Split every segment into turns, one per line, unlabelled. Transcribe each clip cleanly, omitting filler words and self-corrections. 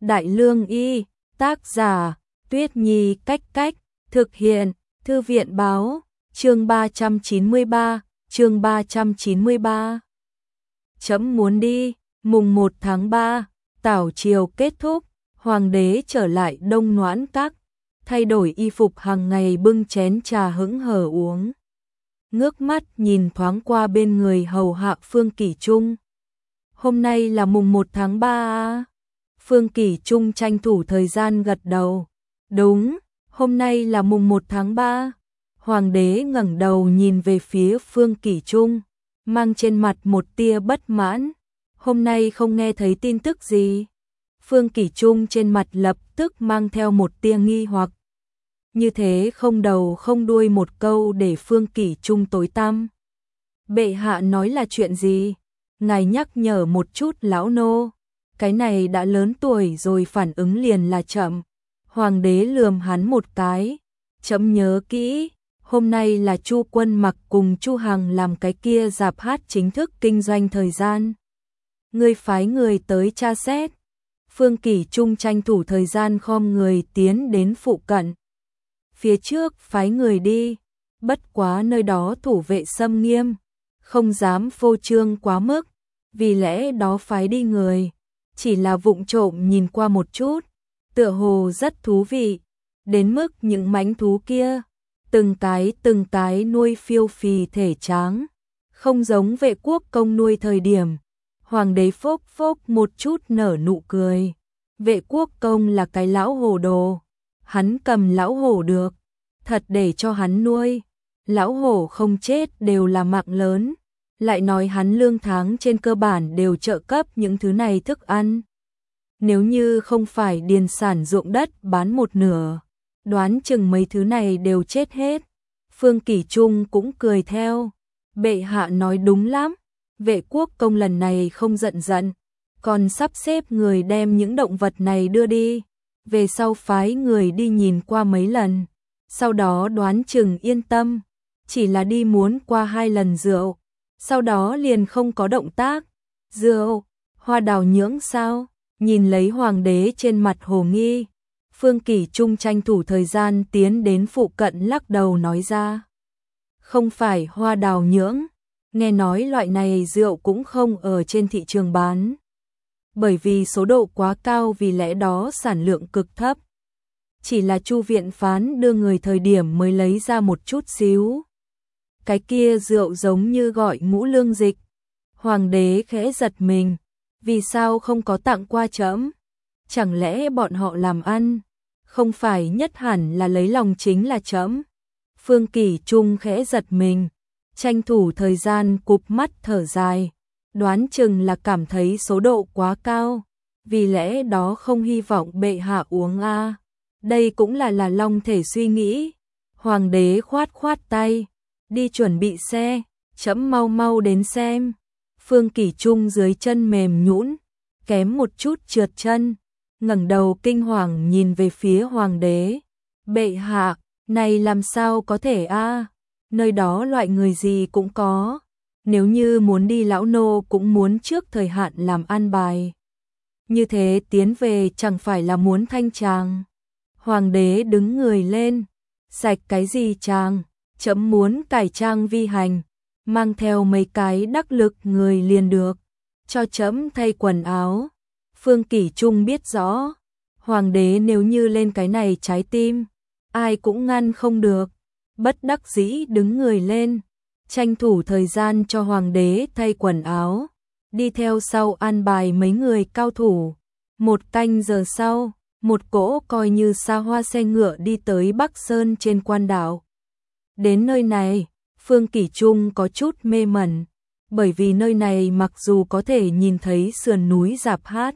Đại Lương Y, tác giả, Tuyết Nhi Cách Cách, thực hiện, Thư viện Báo, chương 393. Trẫm muốn đi, mùng 1 tháng 3, tảo triều kết thúc, hoàng đế trở lại Đông Noãn Các, thay đổi y phục hàng ngày bưng chén trà hững hờ uống. Ngước mắt nhìn thoáng qua bên người hầu hạ Phương Kỷ Trung. Hôm nay là mùng 1 tháng 3 à? Phương Kỷ Trung tranh thủ thời gian gật đầu. Đúng, hôm nay là mùng 1 tháng 3. Hoàng đế ngẩng đầu nhìn về phía Phương Kỷ Trung, mang trên mặt một tia bất mãn. Hôm nay không nghe thấy tin tức gì. Phương Kỷ Trung trên mặt lập tức mang theo một tia nghi hoặc. Như thế không đầu không đuôi một câu để Phương Kỷ Trung tối tăm. Bệ hạ nói là chuyện gì? Ngài nhắc nhở một chút lão nô. Cái này đã lớn tuổi rồi phản ứng liền là chậm. Hoàng đế lườm hắn một cái. Chấm nhớ kỹ, hôm nay là Chu Quân Mặc cùng Chu Hằng làm cái kia rạp hát chính thức kinh doanh thời gian. Ngươi phái người tới tra xét. Phương Kỷ Trung tranh thủ thời gian khom người tiến đến phụ cận. Phía trước phái người đi, bất quá nơi đó thủ vệ xâm nghiêm, không dám phô trương quá mức, vì lẽ đó phái đi người, chỉ là vụng trộm nhìn qua một chút, tựa hồ rất thú vị, đến mức những mãnh thú kia, từng cái nuôi phiêu phì thể tráng, không giống Vệ Quốc Công nuôi thời điểm. Hoàng đế phốc phốc một chút nở nụ cười. Vệ Quốc Công là cái lão hổ đồ, hắn cầm lão hổ được, thật để cho hắn nuôi. Lão hổ không chết đều là mạng lớn, lại nói hắn lương tháng trên cơ bản đều trợ cấp những thứ này thức ăn. Nếu như không phải điền sản ruộng đất bán một nửa, đoán chừng mấy thứ này đều chết hết. Phương Kỷ Trung cũng cười theo. Bệ hạ nói đúng lắm. Vệ Quốc Công lần này không giận, còn sắp xếp người đem những động vật này đưa đi, về sau phái người đi nhìn qua mấy lần, sau đó đoán chừng yên tâm, chỉ là đi muốn qua 2 lần rượu, sau đó liền không có động tác. Rượu, hoa đào nhưỡng sao? Nhìn lấy hoàng đế trên mặt hồ nghi, Phương Kỷ Trung tranh thủ thời gian tiến đến phụ cận lắc đầu nói ra. Không phải hoa đào nhưỡng. Nghe nói loại này rượu cũng không ở trên thị trường bán. Bởi vì số độ quá cao vì lẽ đó sản lượng cực thấp. Chỉ là Chu viện phán đưa người thời điểm mới lấy ra một chút xíu. Cái kia rượu giống như gọi ngũ lương dịch. Hoàng đế khẽ giật mình. Vì sao không có tặng qua trẫm? Chẳng lẽ bọn họ làm ăn? Không phải nhất hẳn là lấy lòng chính là trẫm. Phương Kỷ Trung khẽ giật mình. Tranh thủ thời gian cụp mắt thở dài, đoán chừng là cảm thấy số độ quá cao, vì lẽ đó không hy vọng bệ hạ uống a. Đây cũng là long thể suy nghĩ. Hoàng đế khoát tay, đi chuẩn bị xe, chấm mau đến xem. Phương Kỷ Trung dưới chân mềm nhũn, kém một chút trượt chân, ngẩng đầu kinh hoàng nhìn về phía hoàng đế. Bệ hạ, này làm sao có thể a? Nơi đó loại người gì cũng có, nếu như muốn đi lão nô cũng muốn trước thời hạn làm an bài. Như thế tiến về chẳng phải là muốn thanh tràng. Hoàng đế đứng người lên, sạch cái gì tràng, chấm muốn cải trang vi hành, mang theo mấy cái đắc lực người liền được, cho chấm thay quần áo. Phương Kỷ Trung biết rõ, hoàng đế nếu như lên cái này trái tim, ai cũng ngăn không được. Bất đắc dĩ đứng người lên, tranh thủ thời gian cho hoàng đế thay quần áo, đi theo sau an bài mấy người cao thủ. 1 canh giờ sau, một cỗ coi như xa hoa xe ngựa đi tới Bắc Sơn trên quan đảo. Đến nơi này, Phương Kỷ Trung có chút mê mẩn, bởi vì nơi này mặc dù có thể nhìn thấy sườn núi rạp hát,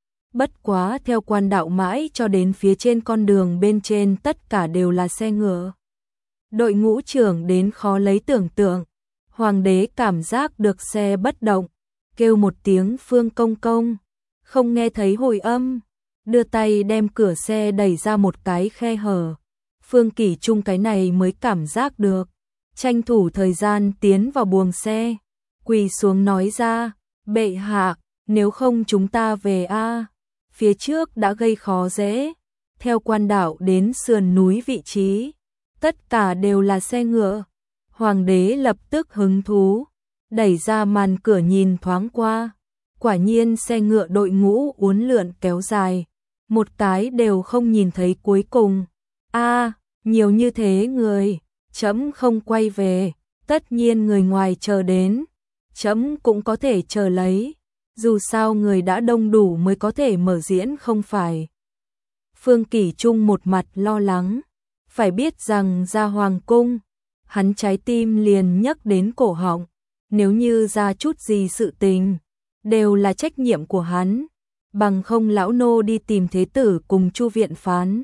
bất quá theo quan đạo mãi cho đến phía trên con đường bên trên tất cả đều là xe ngựa. Đội ngũ trưởng đến khó lấy tưởng tượng. Hoàng đế cảm giác được xe bất động, kêu một tiếng Phương công công, không nghe thấy hồi âm, đưa tay đem cửa xe đẩy ra một cái khe hở. Phương Kỷ Trung cái này mới cảm giác được, tranh thủ thời gian tiến vào buồng xe, quỳ xuống nói ra, bệ hạ, nếu không chúng ta về a. phía trước đã gây khó dễ, theo quan đạo đến sườn núi vị trí, tất cả đều là xe ngựa. Hoàng đế lập tức hứng thú, đẩy ra màn cửa nhìn thoáng qua, quả nhiên xe ngựa đội ngũ uốn lượn kéo dài, một cái đều không nhìn thấy cuối cùng. A, nhiều như thế người, trẫm không quay về, tất nhiên người ngoài chờ đến, trẫm cũng có thể chờ lấy, dù sao người đã đông đủ mới có thể mở diễn không phải. Phương Kỷ Trung một mặt lo lắng, phải biết rằng ra hoàng cung, hắn trái tim liền nhấc đến cổ họng, nếu như ra chút gì sự tình, đều là trách nhiệm của hắn, bằng không lão nô đi tìm thế tử cùng Chu viện phán.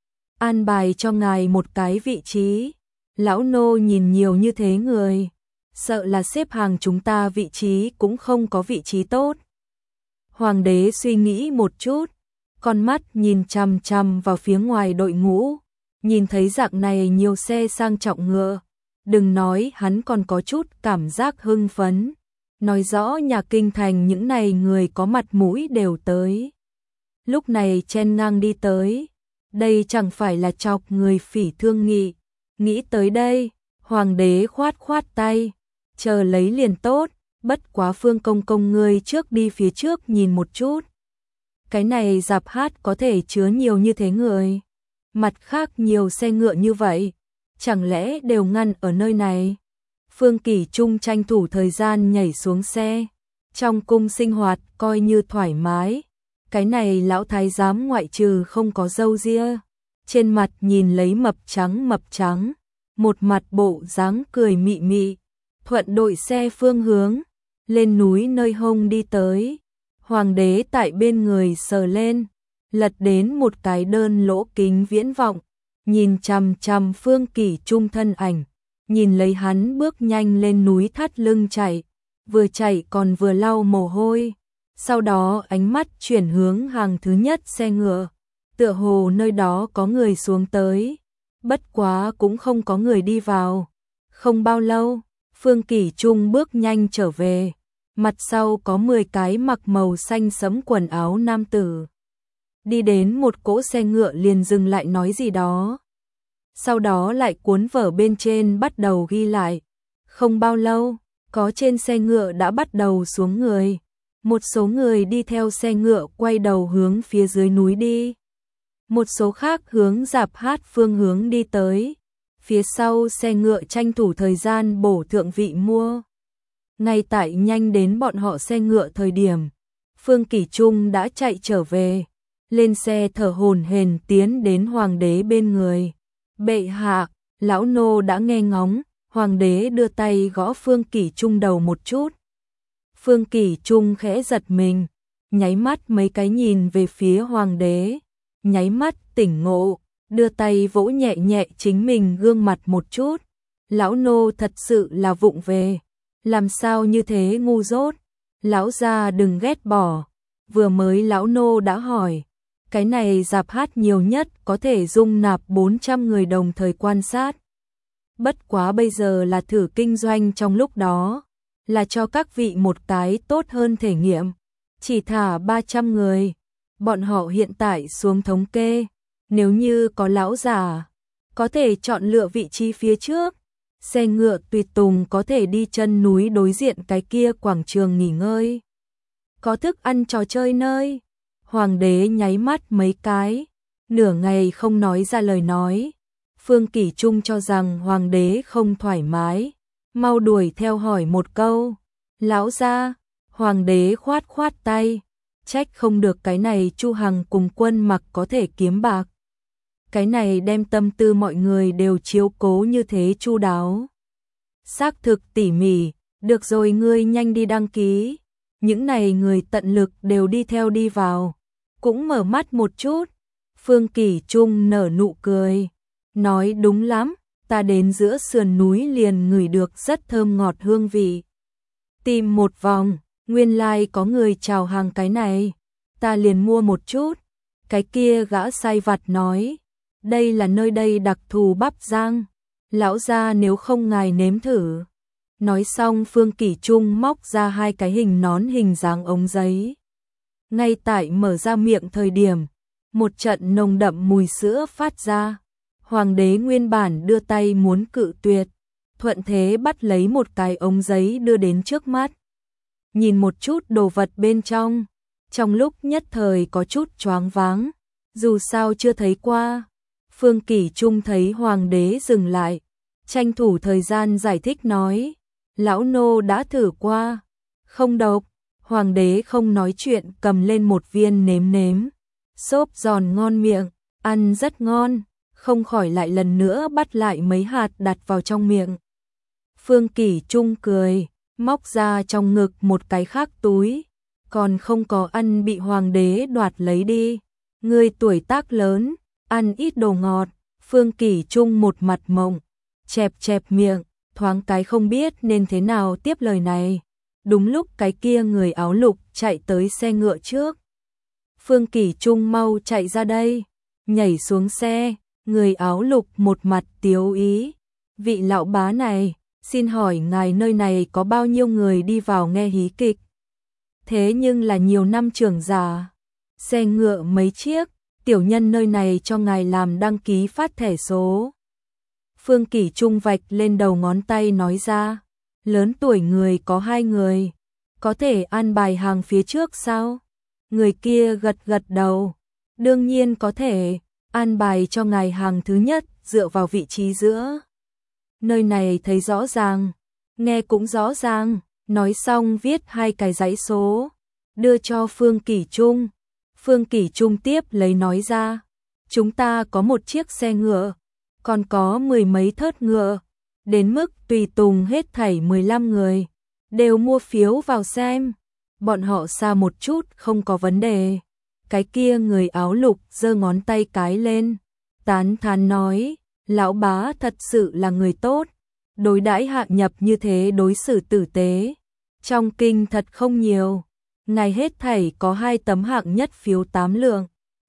An bài cho ngài một cái vị trí, lão nô nhìn nhiều như thế người, sợ là xếp hàng chúng ta vị trí cũng không có vị trí tốt. Hoàng đế suy nghĩ một chút, con mắt nhìn chằm chằm vào phía ngoài đội ngũ, nhìn thấy dạng này nhiều xe sang trọng ngựa, đừng nói hắn còn có chút cảm giác hưng phấn, nói rõ nhà kinh thành những này người có mặt mũi đều tới. Lúc này chen ngang đi tới, đây chẳng phải là chọc người phỉ thương nghị, nghĩ tới đây, hoàng đế khoát khoát tay, chờ lấy liền tốt, bất quá Phương công công ngươi trước đi phía trước nhìn một chút. Cái này rạp hát có thể chứa nhiều như thế người, mặt khác nhiều xe ngựa như vậy, chẳng lẽ đều ngăn ở nơi này? Phương Kỷ Trung tranh thủ thời gian nhảy xuống xe, trong cung sinh hoạt coi như thoải mái, cái này lão thái giám ngoại trừ không có râu ria, trên mặt nhìn lấy mập trắng, một mặt bộ dáng cười mị mị, thuận đội xe phương hướng, lên núi nơi hông đi tới. Hoàng đế tại bên người sờ lên, lật đến một cái đơn lỗ kính viễn vọng, nhìn chằm chằm Phương Kỷ Trung thân ảnh, nhìn lấy hắn bước nhanh lên núi thắt lưng chạy, vừa chạy còn vừa lau mồ hôi, sau đó ánh mắt chuyển hướng hàng thứ nhất xe ngựa, tựa hồ nơi đó có người xuống tới, bất quá cũng không có người đi vào. Không bao lâu, Phương Kỷ Trung bước nhanh trở về, mặt sau có 10 cái mặc màu xanh sẫm quần áo nam tử. Đi đến một cỗ xe ngựa liền dừng lại nói gì đó. Sau đó lại cuốn vở bên trên bắt đầu ghi lại. Không bao lâu, có trên xe ngựa đã bắt đầu xuống người. Một số người đi theo xe ngựa quay đầu hướng phía dưới núi đi. Một số khác hướng rạp hát phương hướng đi tới. Phía sau xe ngựa tranh thủ thời gian bổ thượng vị mua. Ngay tại nhanh đến bọn họ xe ngựa thời điểm, Phương Kỷ Trung đã chạy trở về, lên xe thở hổn hển tiến đến hoàng đế bên người. Bệ hạ, lão nô đã nghe ngóng. Hoàng đế đưa tay gõ Phương Kỷ Trung đầu một chút. Phương Kỷ Trung khẽ giật mình, nháy mắt mấy cái nhìn về phía hoàng đế, nháy mắt tỉnh ngộ, đưa tay vỗ nhẹ nhẹ chính mình gương mặt một chút. Lão nô thật sự là vụng về, làm sao như thế ngu dốt, lão gia đừng ghét bỏ. Vừa mới lão nô đã hỏi, cái này rạp hát nhiều nhất có thể dung nạp 400 người đồng thời quan sát. Bất quá bây giờ là thử kinh doanh trong lúc đó, là cho các vị một cái tốt hơn thể nghiệm, chỉ thả 300 người. Bọn họ hiện tại xuống thống kê, nếu như có lão già, có thể chọn lựa vị trí phía trước. Xe ngựa tùy tùng có thể đi chân núi đối diện cái kia quảng trường nghỉ ngơi. Có thức ăn trò chơi nơi. Hoàng đế nháy mắt mấy cái, nửa ngày không nói ra lời nói. Phương Kỷ Trung cho rằng hoàng đế không thoải mái, mau đuổi theo hỏi một câu. Lão gia, hoàng đế khoát khoát tay, trách không được cái này Chu Hằng cùng Quân Mặc có thể kiếm bạc. Cái này đem tâm tư mọi người đều chiếu cố như thế chu đáo. Xác thực tỉ mỉ, được rồi ngươi nhanh đi đăng ký. Những này người tận lực đều đi theo đi vào, cũng mở mắt một chút. Phương Kỷ Trung nở nụ cười, nói đúng lắm, ta đến giữa sườn núi liền ngửi được rất thơm ngọt hương vị. Tìm một vòng, nguyên lai có người chào hàng cái này, ta liền mua một chút. Cái kia gã sai vặt nói, đây là nơi đây đặc thù bắp rang, lão gia nếu không ngài nếm thử. Nói xong Phương Kỷ Trung móc ra 2 cái hình nón hình dáng ống giấy. Ngay tại mở ra miệng thời điểm, một trận nồng đậm mùi sữa phát ra. Hoàng đế nguyên bản đưa tay muốn cự tuyệt, thuận thế bắt lấy một cái ống giấy đưa đến trước mắt. Nhìn một chút đồ vật bên trong lúc nhất thời có chút choáng váng, dù sao chưa thấy qua. Phương Kỷ Trung thấy hoàng đế dừng lại, tranh thủ thời gian giải thích nói, lão nô đã thử qua, không độc. Hoàng đế không nói chuyện cầm lên một viên nếm nếm, xốp giòn ngon miệng, ăn rất ngon, không khỏi lại lần nữa bắt lại mấy hạt đặt vào trong miệng. Phương Kỷ Trung cười, móc ra trong ngực một cái khác túi, còn không có ăn bị hoàng đế đoạt lấy đi. Ngươi tuổi tác lớn, ăn ít đồ ngọt. Phương Kỷ Trung một mặt mộng, chẹp chẹp miệng, thoáng cái không biết nên thế nào tiếp lời này. Đúng lúc cái kia người áo lục chạy tới xe ngựa trước. Phương Kỷ Trung mau chạy ra đây, nhảy xuống xe, người áo lục một mặt tiếu ý. Vị lão bá này, xin hỏi ngài nơi này có bao nhiêu người đi vào nghe hí kịch? Thế nhưng là nhiều năm trưởng giả. Xe ngựa mấy chiếc, tiểu nhân nơi này cho ngài làm đăng ký phát thẻ số. Phương Kỷ Trung vạch lên đầu ngón tay nói ra, lớn tuổi người có 2 người, có thể an bài hàng phía trước sao? Người kia gật gật đầu, đương nhiên có thể, an bài cho ngài hàng thứ nhất dựa vào vị trí giữa. Nơi này thấy rõ ràng, nghe cũng rõ ràng, nói xong viết 2 cái dãy số, đưa cho Phương Kỷ Trung. Phương Kỷ Trung tiếp lấy nói ra, chúng ta có một chiếc xe ngựa, còn có 10 mấy thớt ngựa, đến mức tùy tùng hết thảy 15 người, đều mua phiếu vào xem, bọn họ xa một chút không có vấn đề. Cái kia người áo lục giơ ngón tay cái lên, tán thán nói, lão bá thật sự là người tốt, đối đãi hạ nhập như thế đối xử tử tế, trong kinh thật không nhiều. Ngài hết thảy có 2 tấm hạng nhất phiếu 8 lượng,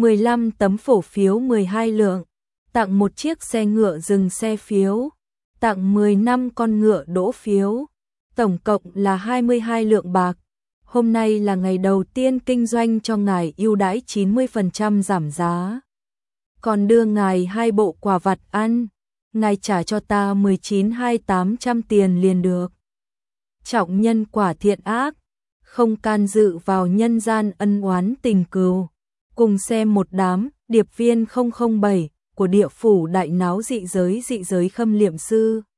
15 tấm phổ phiếu 12 lượng, tặng một chiếc xe ngựa dừng xe phiếu, tặng 10 năm con ngựa đỗ phiếu, tổng cộng là 22 lượng bạc. Hôm nay là ngày đầu tiên kinh doanh cho ngài ưu đãi 90% giảm giá. Còn đưa ngài 2 bộ quà vặt ăn, ngài trả cho ta 19.800 tiền liền được. Trọng nhân quả thiện ác, không can dự vào nhân gian ân oán tình cừu. Cùng xem một đám điệp viên 007 của địa phủ đại náo dị giới khâm liệm sư.